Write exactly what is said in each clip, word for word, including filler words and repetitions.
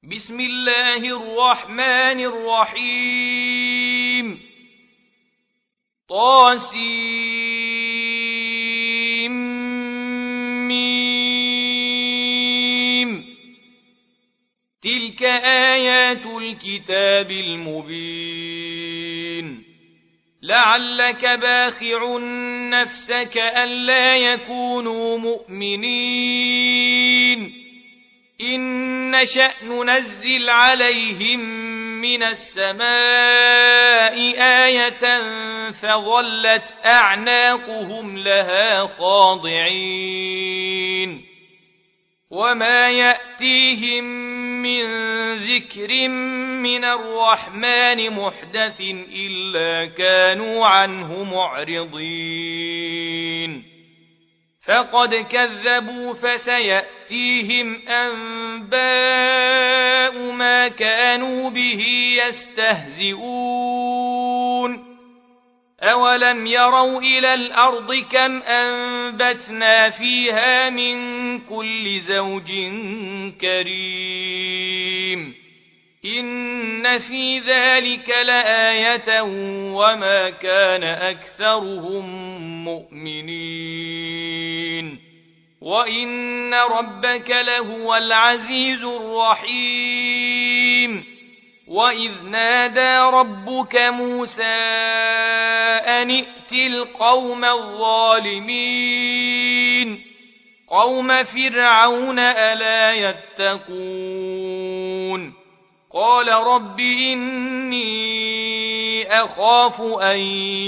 بسم الله الرحمن الرحيم طاسيم تلك آيات الكتاب المبين لعلك باخع نفسك ألا يكونوا مؤمنين إن نشأ ننزل عليهم من السماء آية فظلت أعناقهم لها خاضعين وما يأتيهم من ذكر من الرحمن محدث إلا كانوا عنه معرضين فقد كذبوا فسيأتيهم أنباء ما كانوا به يستهزئون أولم يروا إلى الأرض كم أنبتنا فيها من كل زوج كريم إن في ذلك لآية وما كان أكثرهم مؤمنين وإن ربك لهو العزيز الرحيم وإذ نادى ربك موسى أن ائت القوم الظالمين قوم فرعون ألا يتقون قال رب إني أخاف أن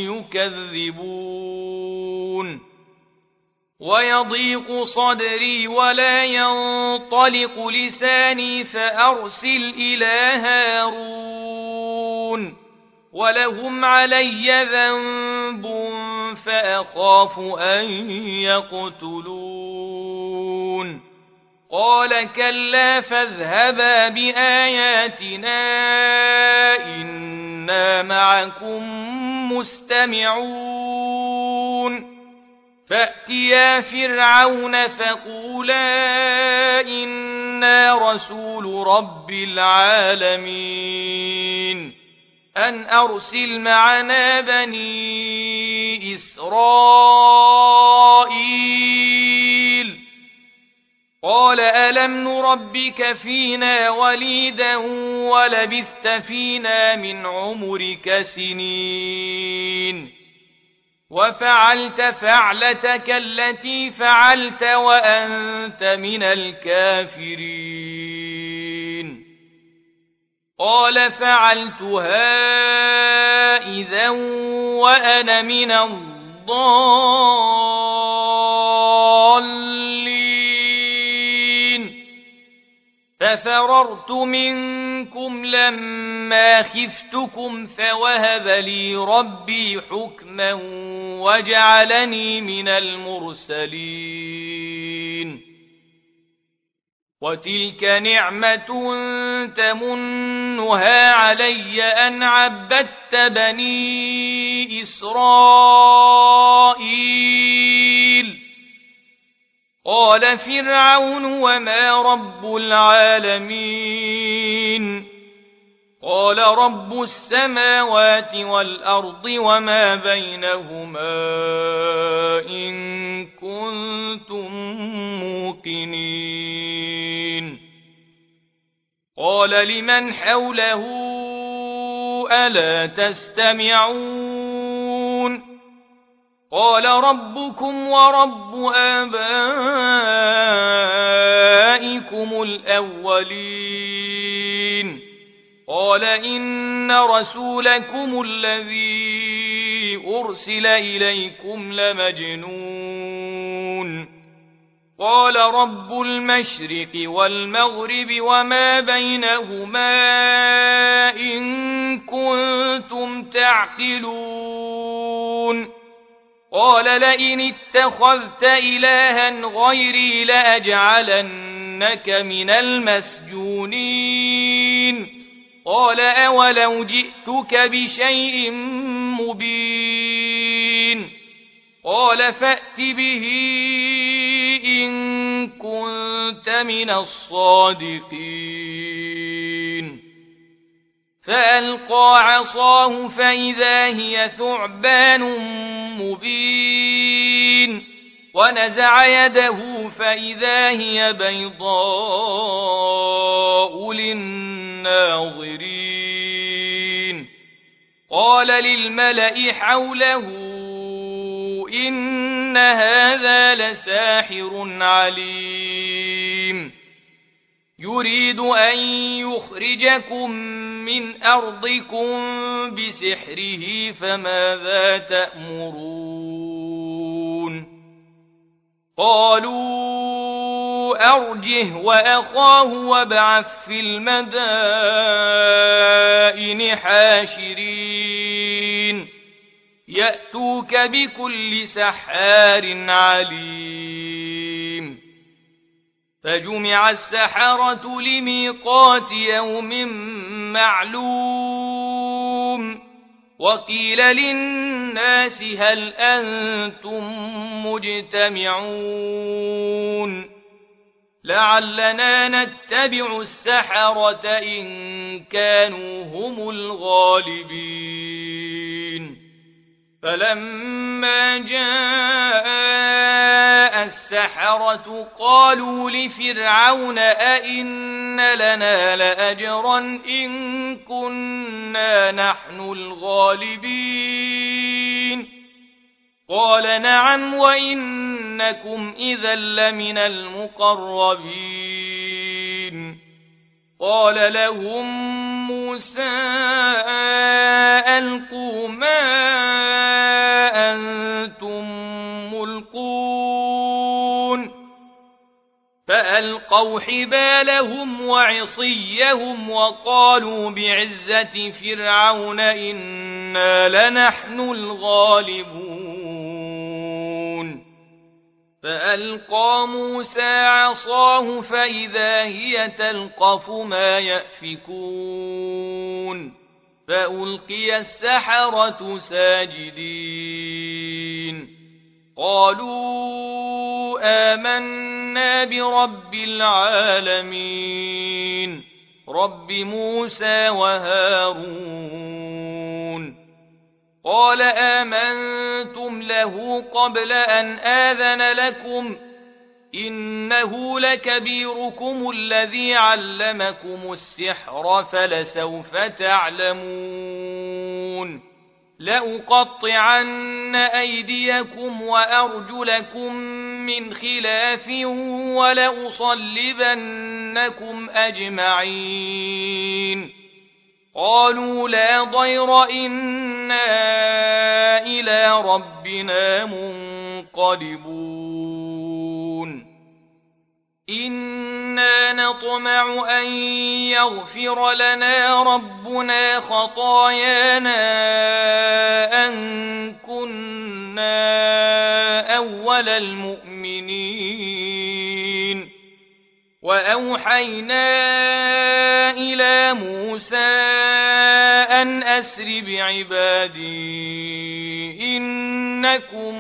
يكذبون ويضيق صدري ولا ينطلق لساني فأرسل إلى هارون ولهم علي ذنب فأخاف أن يقتلون قال كلا فاذهبا بآياتنا إنا معكم مستمعون فأتيا فرعون فقولا إنا رسول رب العالمين أن أرسل معنا بني إسرائيل قال ألم نربك فينا وليدا ولبثت فينا من عمرك سنين وفعلت فعلتك التي فعلت وأنت من الكافرين قال فعلتها إذا وأنا من الضالين ففررت منكم لما خفتكم فوهب لي ربي حكما وجعلني من المرسلين وتلك نعمة تمنها علي أن عبدت بني إسرائيل قال فرعون وما رب العالمين قال رب السماوات والأرض وما بينهما إن كنتم موقنين قال لمن حوله ألا تستمعون قال ربكم ورب آبائكم الأولين قال إن رسولكم الذي أرسل إليكم لمجنون قال رب المشرق والمغرب وما بينهما إن كنتم تعقلون قال لئن اتخذت إلها غيري لأجعلنك من المسجونين قال أولو جئتك بشيء مبين قال فأت به إن كنت من الصادقين فألقى عصاه فإذا هي ثعبان مبين ونزع يده فإذا هي بيضاء للناظرين قال للملأ حوله إن هذا لساحر عليم يريد أن يخرجكم من أرضكم بسحره فماذا تأمرون قالوا أرجه وأخاه وابعث في المدائن حاشرين يأتوك بكل سحار عليم فجمع السحرة لميقات يوم معلوم وقيل للناس هل أنتم مجتمعون لعلنا نتبع السحرة إن كانوا هم الغالبين فلما جاء السحرة قالوا لفرعون أئن لنا لأجرا إن كنا نحن الغالبين قال نعم وإنكم إذا لمن المقربين قال لهم موسى ألقوا ما أنتم ملقون فألقوا حبالهم وعصيهم وقالوا بعزة فرعون إنا لنحن الغالبون فألقى موسى عصاه فإذا هي تلقف ما يأفكون فألقي السحرة ساجدين قالوا آمنا برب العالمين رب موسى وهارون قال آمنتم له قبل أن آذن لكم إنه لكبيركم الذي علمكم السحر فلسوف تعلمون لأقطعن أيديكم وأرجلكم من خلاف ولأصلبنكم أجمعين قالوا لا ضير إنا إلى ربنا منقلبون إنا نطمع أن يغفر لنا ربنا خطايانا أن كنا أول المؤمنين وأوحينا إلى موسى أن أسر بعبادي إنكم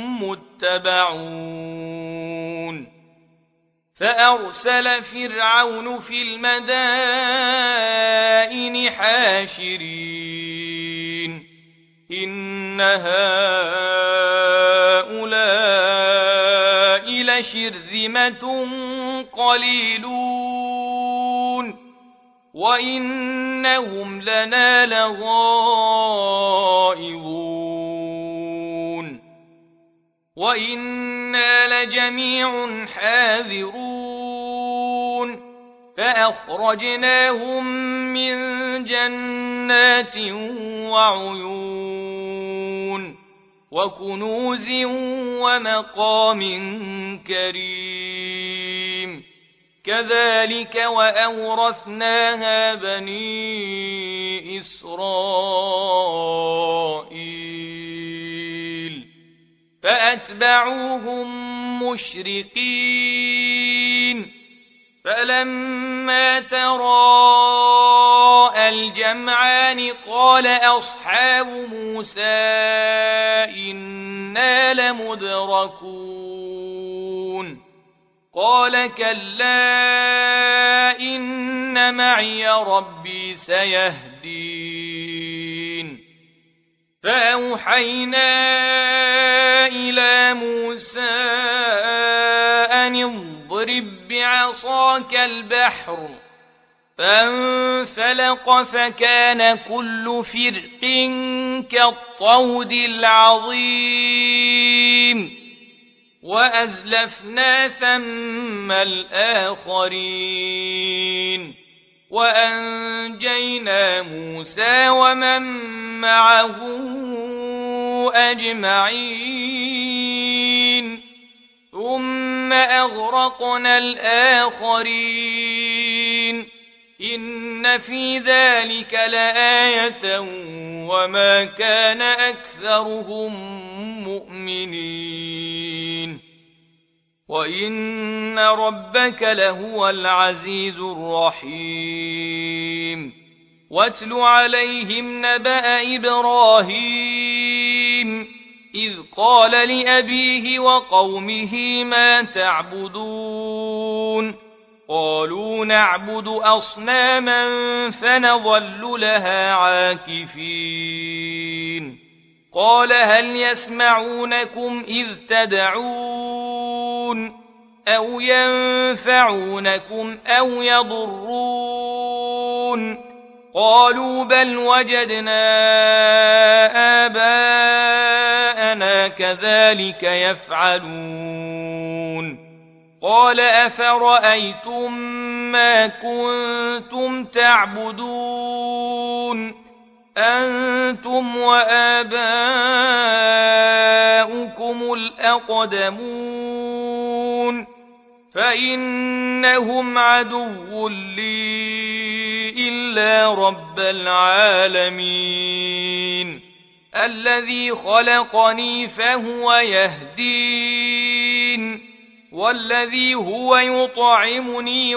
متبعون فأرسل فرعون في المدائن حاشرين إن هؤلاء لشرذمة قليلون وإنهم لنا لغائظون وإنا لجميع حاذرون فأخرجناهم من جنات وعيون وكنوز ومقام كريم كذلك وأورثناها بني إسرائيل فأتبعوهم مشرقين فلما تراءى الجمعان قال أصحاب موسى إنا لمدركون قال كلا إن معي ربي سيهدين الدين. فأوحينا إلى موسى أن اضرب بعصاك البحر، فانفلق فكان كل فرق كالطود العظيم. وأزلفنا ثم الآخرين وأنجينا موسى ومن معه أجمعين ثم أغرقنا الآخرين. إن في ذلك لآية وما كان أكثرهم مؤمنين وإن ربك لهو العزيز الرحيم. واتل عليهم نبأ إبراهيم إذ قال لأبيه وقومه ما تعبدون قالوا نعبد أصناما فنظل لها عاكفين. قال هل يسمعونكم إذ تدعون أو ينفعونكم أو يضرون قالوا بل وجدنا آباءنا كذلك يفعلون. قال أفرأيتم ما كنتم تعبدون أنتم وآباؤكم الأقدمون فإنهم عدو لي إلا رب العالمين الذي خلقني فهو يهدين والذي هو يطعمني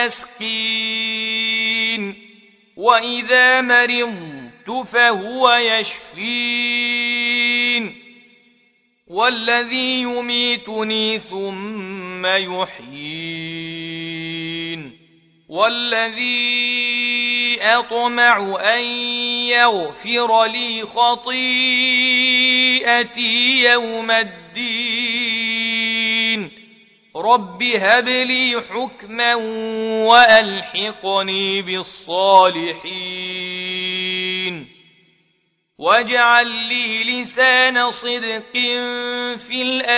ويسقين وإذا مرضت فهو يشفين والذي يميتني ثم يحيين والذي أطمع أن يغفر لي خطيئتي يوم الدين. رب هب لي حكما وألحقني بالصالحين واجعل لي لسان صدق في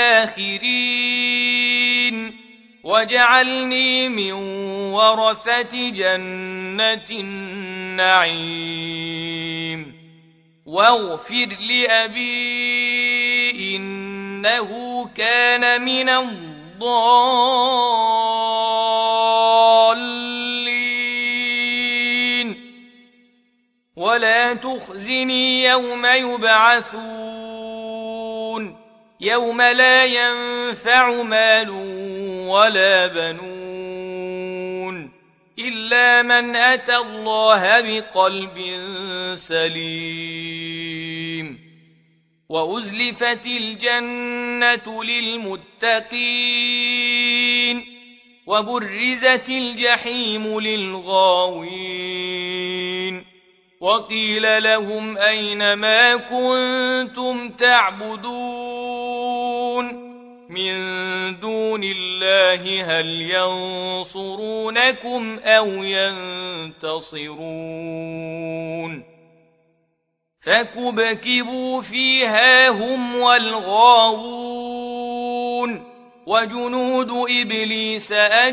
الآخرين واجعلني من ورثة جنة النعيم واغفر لأبي إنه كان من الضالين ولا تخزني يوم يبعثون يوم لا ينفع مال ولا بنون إلا من أتى الله بقلب سليم. وأزلفت الجنة للمتقين وبرزت الجحيم للغاوين وقيل لهم أين ما كنتم تعبدون من دون الله هل ينصرونكم أو ينتصرون فكبكبوا فيها هم والغاوون وجنود إبليس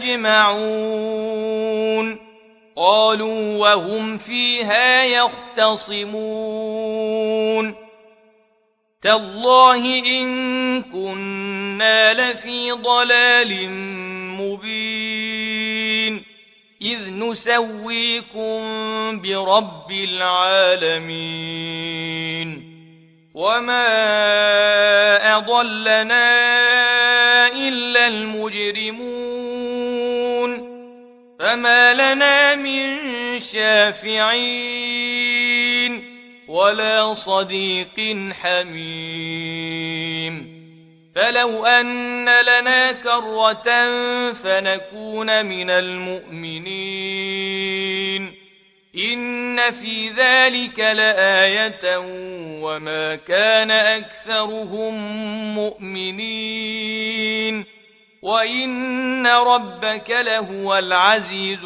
أجمعون قالوا وهم فيها يختصمون تالله إن كنا لفي ضلال مبين إذ نسويكم برب العالمين وما أضلنا إلا المجرمون فما لنا من شافعين ولا صديق حميم فلو أن لنا كرة فنكون من المؤمنين إن إن في ذلك لآية وما كان أكثرهم مؤمنين وإن ربك لهو العزيز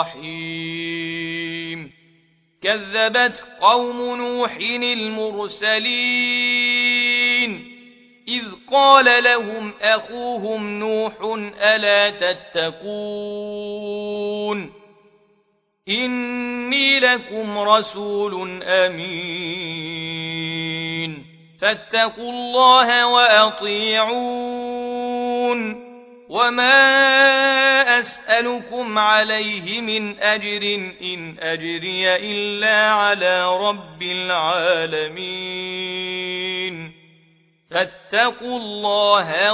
الرحيم كذبت قوم نوح المرسلين إذ قال لهم أخوهم نوح ألا تتقون إني لكم رسول أمين فاتقوا الله وأطيعون وما أسألكم عليه من أجر إن أجري إلا على رب العالمين فاتقوا الله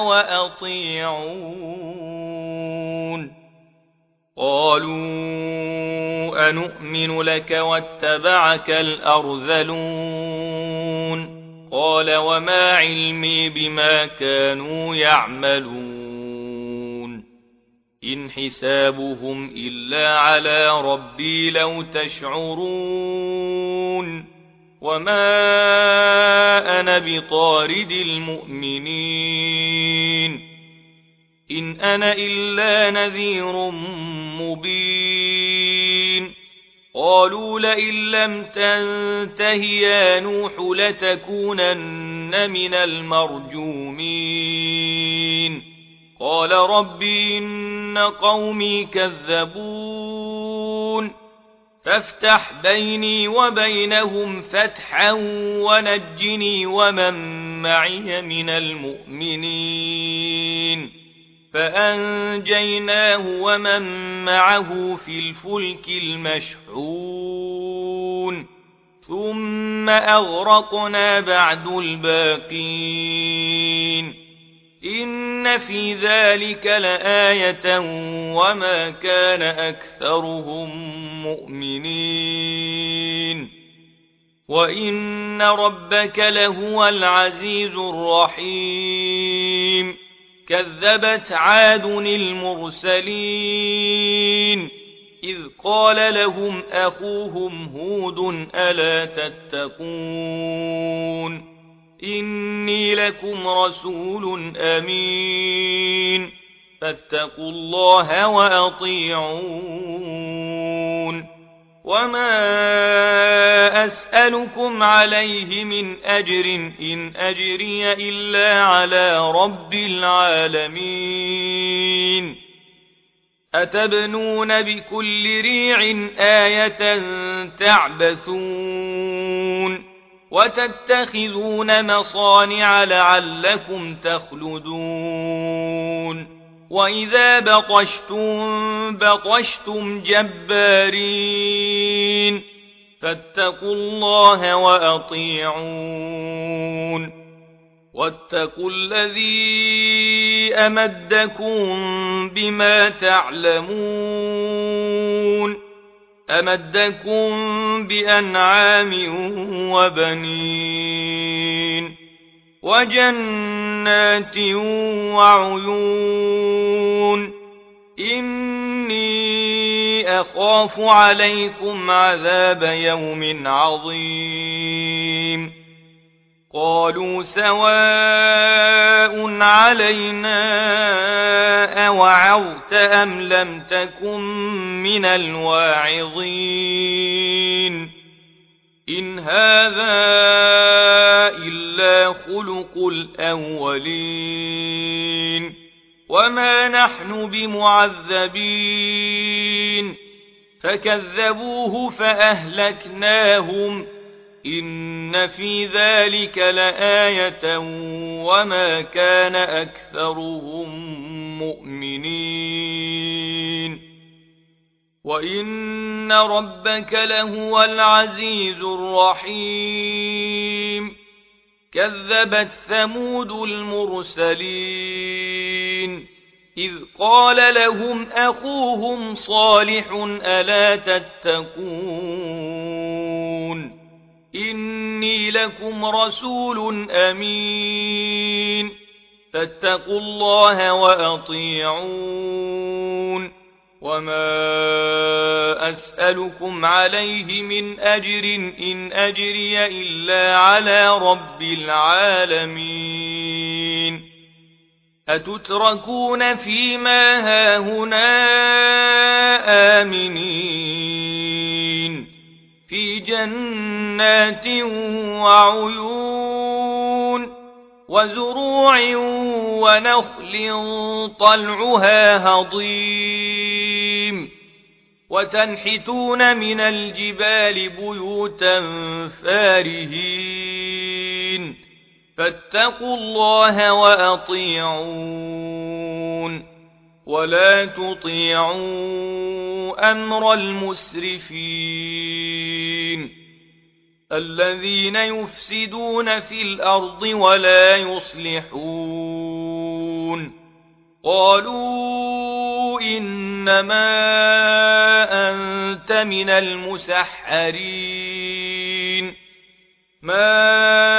وأطيعون قالوا أنؤمن لك واتبعك الأرذلون قال وما علمي بما كانوا يعملون إن حسابهم إلا على ربي لو تشعرون وما أنا بطارد المؤمنين إن أنا إلا نذير مبين قالوا لئن لم تنته يا نوح لتكونن من المرجومين قال رب إن قومي كذبون فافتح بيني وبينهم فتحا ونجني ومن معي من المؤمنين فأنجيناه ومن معه في الفلك المشحون ثم أغرقنا بعد الباقين إن في ذلك لآية وما كان أكثرهم مؤمنين وإن ربك لهو العزيز الرحيم كذبت عاد المرسلين إذ قال لهم أخوهم هود ألا تتقون إني لكم رسول أمين فاتقوا الله وأطيعون وما أسألكم عليه من أجر إن أجري إلا على رب العالمين أتبنون بكل ريع آية تعبثون وتتخذون مصانع لعلكم تخلدون وإذا بطشتم بطشتم جبارين فاتقوا الله وأطيعون واتقوا الذي أمدكم بما تعلمون أمدكم بأنعام وبنين وجنات وعيون إني أخاف عليكم عذاب يوم عظيم قالوا سواء علينا أوعظت أم لم تكن من الواعظين إن هذا إلا خلق الأولين وما نحن بمعذبين فكذبوه فأهلكناهم إن في ذلك لآية وما كان أكثرهم مؤمنين وإن ربك لهو العزيز الرحيم كذبت ثمود المرسلين إذ قال لهم أخوهم صالح ألا تتقون إني لكم رسول أمين فاتقوا الله وأطيعون وما أسألكم عليه من أجر إن أجري إلا على رب العالمين أتتركون فيما هاهنا آمنين في جنات وعيون وزروع ونخل طلعها هضيم وتنحتون من الجبال بيوتا فارهين فاتقوا الله وأطيعون ولا تطيعوا أمر المسرفين الذين يفسدون في الأرض ولا يصلحون قالوا إنما أنت من المسحرين ما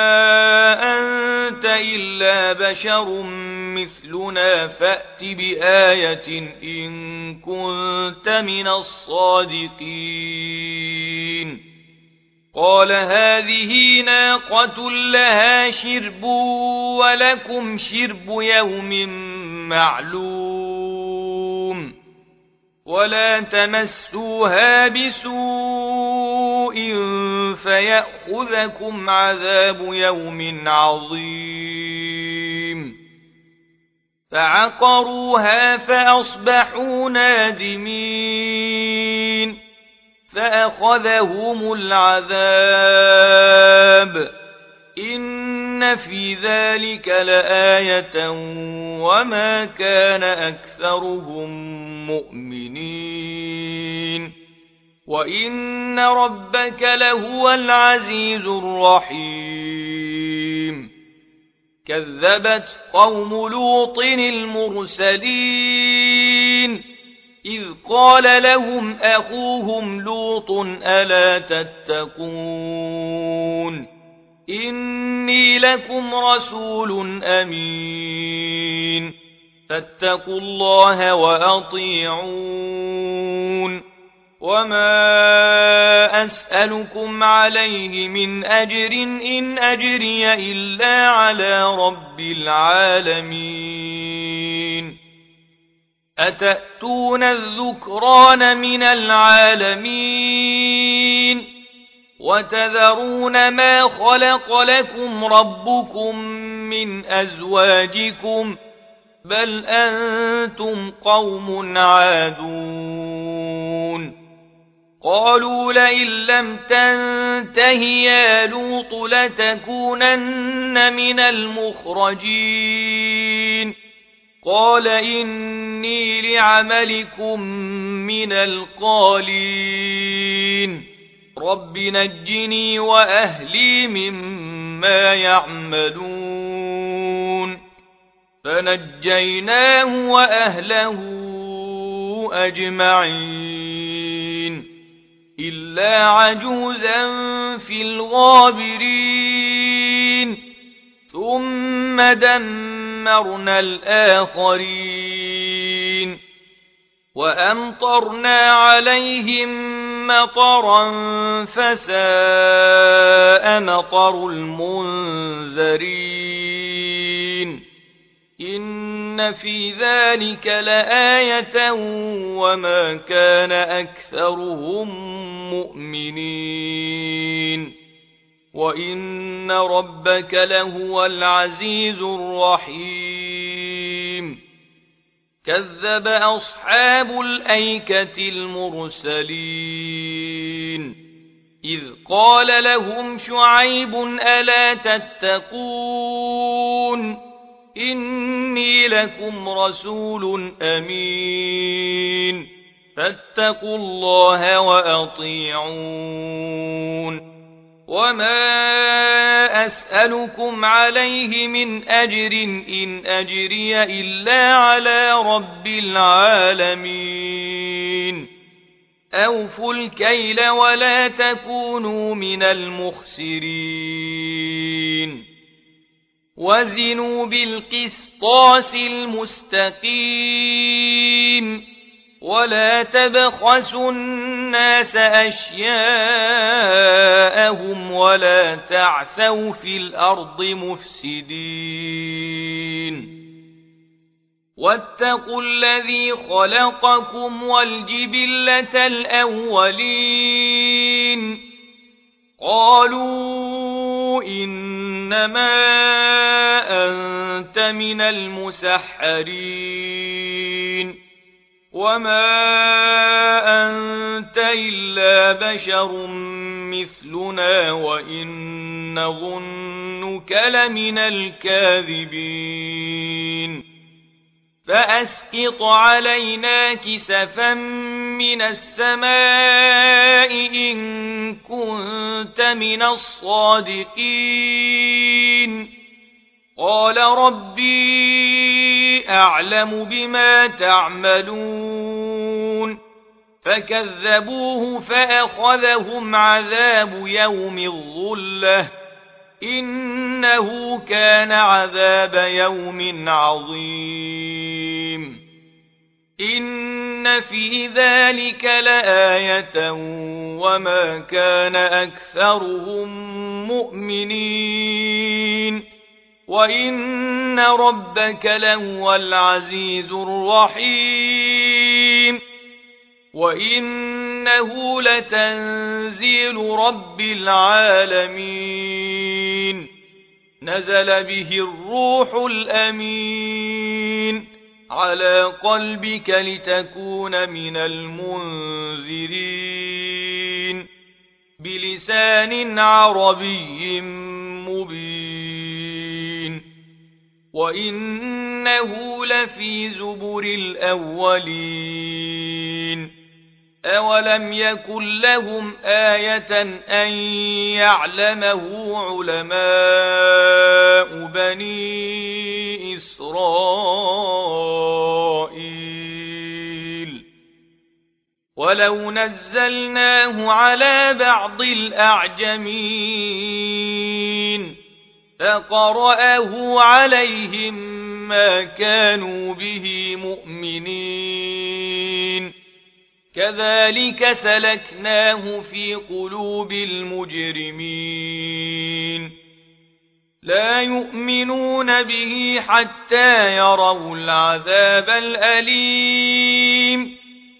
أنت إلا بشر مثلنا فأت بآية إن كنت من الصادقين قال هذه ناقة لها شرب ولكم شرب يوم معلوم ولا تمسوها بسوء فيأخذكم عذاب يوم عظيم فعقروها فأصبحوا نادمين فأخذهم العذاب إن في ذلك لآية وما كان أكثرهم مؤمنين وإن ربك لهو العزيز الرحيم كذبت قوم لوط المرسلين إذ قال لهم أخوهم لوط ألا تتقون إني لكم رسول أمين فاتقوا الله وأطيعون وما أسألكم عليه من أجر إن أجري إلا على رب العالمين أتأتون الذكران من العالمين وتذرون ما خلق لكم ربكم من أزواجكم بل أنتم قوم عادون قالوا لئن لم تنته يا لوط لتكونن من المخرجين قال إني لعملكم من القالين رب نجني وأهلي مما يعملون فنجيناه وأهله أجمعين إلا عجوزا في الغابرين ثم دمرنا الآخرين وأمطرنا عليهم مطرا فساء مطر المنذرين إن في ذلك لآية وما كان أكثرهم مؤمنين وإن ربك لهو العزيز الرحيم كذب أصحاب الأيكة المرسلين إذ قال لهم شعيب ألا تتقون إني لكم رسول أمين فاتقوا الله وأطيعون وما أسألكم عليه من أجر إن أجري إلا على رب العالمين أوفوا الكيل ولا تكونوا من المخسرين وزنوا بالقسطاس المستقيم ولا تبخسوا الناس أشياءهم ولا تعثوا في الأرض مفسدين واتقوا الذي خلقكم والجبلة الأولين قالوا إنما أنت من المسحرين وما أنت إلا بشر مثلنا وإن نظنك لمن الكاذبين فأسقط علينا كسفا من السماء إن كنت من الصادقين قال ربي أعلم بما تعملون فكذبوه فأخذهم عذاب يوم الظلة إنه كان عذاب يوم عظيم إن في ذلك لآية وما كان أكثرهم مؤمنين وإن ربك لهو العزيز الرحيم وإنه لتنزيل رب العالمين نزل به الروح الأمين على قلبك لتكون من المنذرين بلسان عربي مبين وإنه لفي زبر الأولين أولم يكن لهم آية أن يعلمه علماء بني إسرائيل ولو نزلناه على بعض الأعجمين فقرأه عليهم ما كانوا به مؤمنين كذلك سلكناه في قلوب المجرمين لا يؤمنون به حتى يروا العذاب الأليم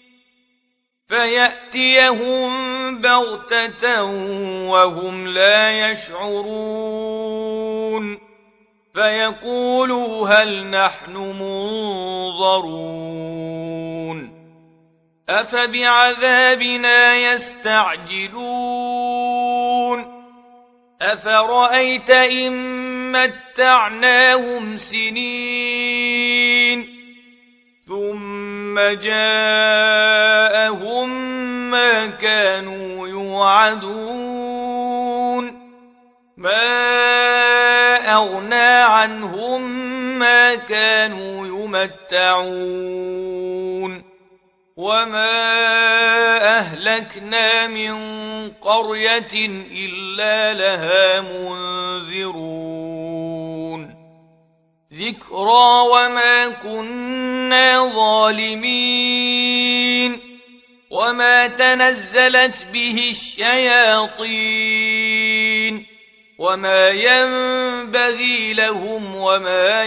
فيأتيهم بغتة وهم لا يشعرون فيقولوا هل نحن منظرون أفبعذابنا يستعجلون أفرأيت إن متعناهم سنين ثم جاءهم ما كانوا يوعدون ما أغنى عنهم ما كانوا يمتعون وما أهلكنا من قرية إلا لها منذرون ذكرى وما كنا ظالمين وما تنزلت به الشياطين وما ينبغي لهم وما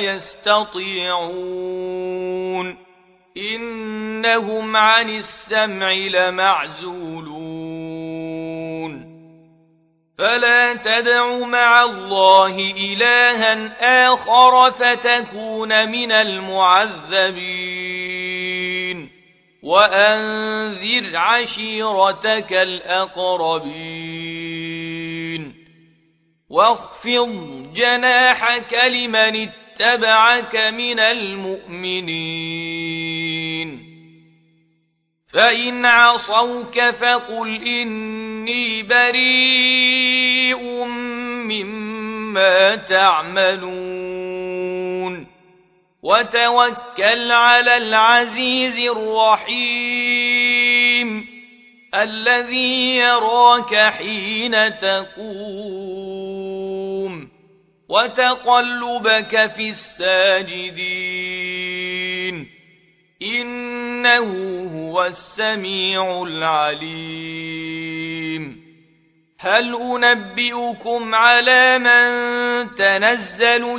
يستطيعون إنهم عن السمع لمعزولون فلا تدع مع الله إلها آخر فتكون من المعذبين وأنذر عشيرتك الأقربين واخفض جناحك لمن اتبعك من المؤمنين فإن عصوك فقل إني بريء مما تعملون وتوكل على العزيز الرحيم الذي يراك حين تقوم وتقلبك في الساجدين إنه هو السميع العليم هل أنبئكم على من تنزل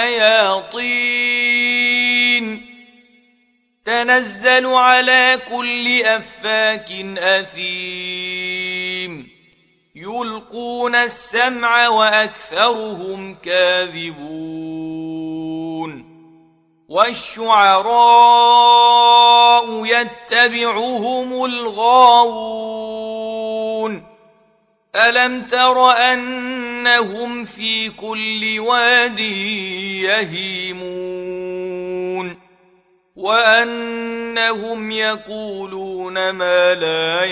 الشياطين تنزل على كل أفاك أثيم يلقون السمع وأكثرهم كاذبون والشعراء يتبعهم الغاوون ألم تر أنهم في كل واد يهيمون وأنهم يقولون ما لا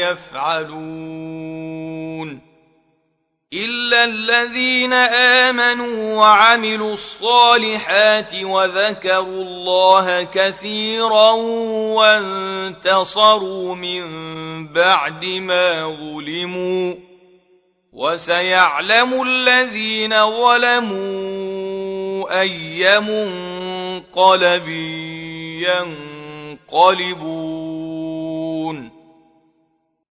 يفعلون إلا الذين آمنوا وعملوا الصالحات وذكروا الله كثيرا وانتصروا من بعد ما ظلموا وسيعلم الذين ظلموا أي منقلب ينقلبون